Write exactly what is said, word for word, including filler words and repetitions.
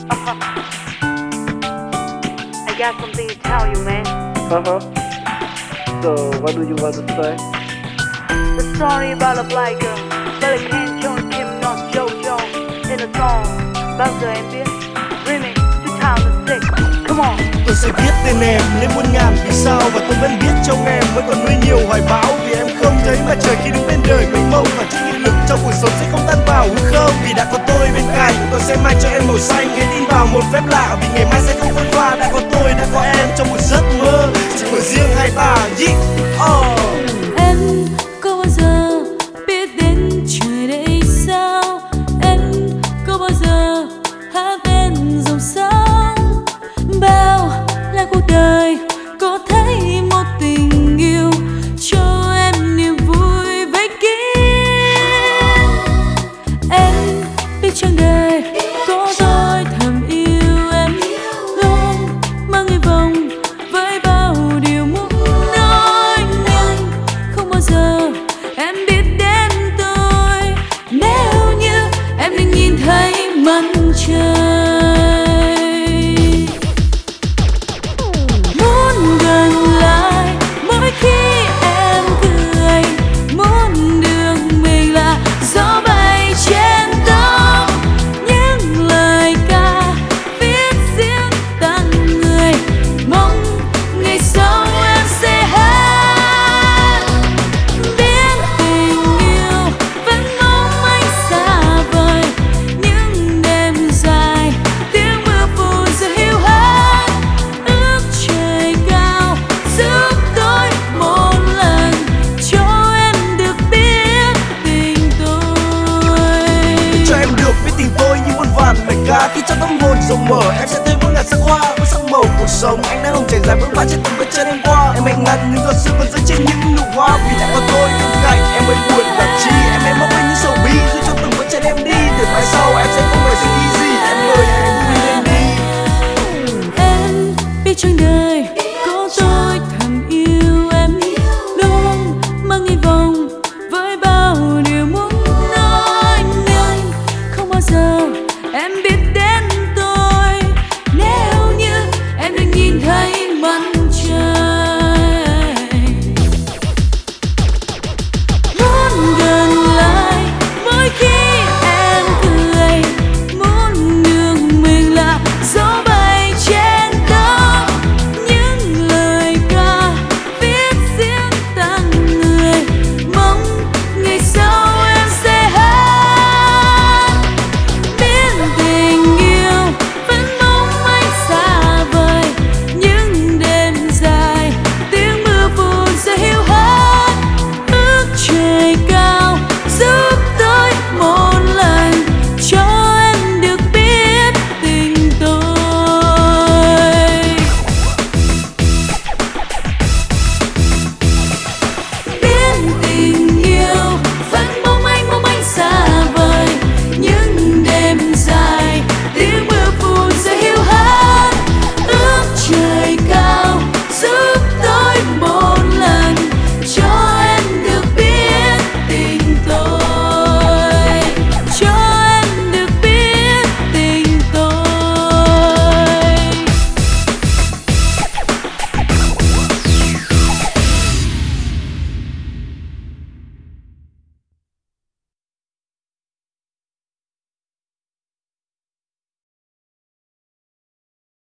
I got something to tell you, man. Uh-huh. So, what do you want to say? The story about a black girl, Billie Jean Jones, Kim Not JoJo in a song. Bao giờ em biết? Remix two thousand six. Come on. Tôi sẽ viết tên em lên muôn ngàn vì sao, và tôi vẫn biết trong em vẫn còn nuôi nhiều hoài bão. Vì em không thấy mặt trời khi đứng bên đời mênh mông, và chút nghị lực trong cuộc sống sẽ không tan vào hư không. Vì đã có tôi bên cạnh, tôi sẽ mang cho em màu xanh. Hãy tin vào một phép lạ, vì ngày mai sẽ không phôi pha. Đã có tôi, đã có em trong một giấc mơ, chỉ của riêng hai ta. Yeah. Oh. Em có bao giờ biết đến trời đây sao? Em có bao giờ hát bên dòng sông? Bao là cuộc đời có thấy một tình yêu cho em niềm vui với kiếp. Em biết trong đời có tôi thầm yêu em, luôn mang hy vọng với bao điều muốn nói, nhưng không bao giờ em biết đến tôi. Nếu như em được nhìn thấy mặt trời, muốn gần lại mỗi khi em cười, muốn được mình là gió bay trên tóc. Những lời ca viết riêng tặng người, mong ngày sau em sẽ hát. Biết tình yêu vẫn mong manh xa vời, những đêm dài tiếng mưa phùn giờ hiu hắt. Ước trời cao giúp tôi một lần, cho em được biết tình tôi. Cho em được biết tình tôi như muôn vàn lời ca. Khi trong tâm hồn rộng mở, em sẽ thấy muôn ngàn sắc hoa với sắc màu cuộc sống. Anh đang hồng trải dài bước qua trên từng bước chân em qua. Em hãy ngăn những giọt sương còn rơi trên những nụ hoa, vì đã có tôi bên cạnh em mới buồn và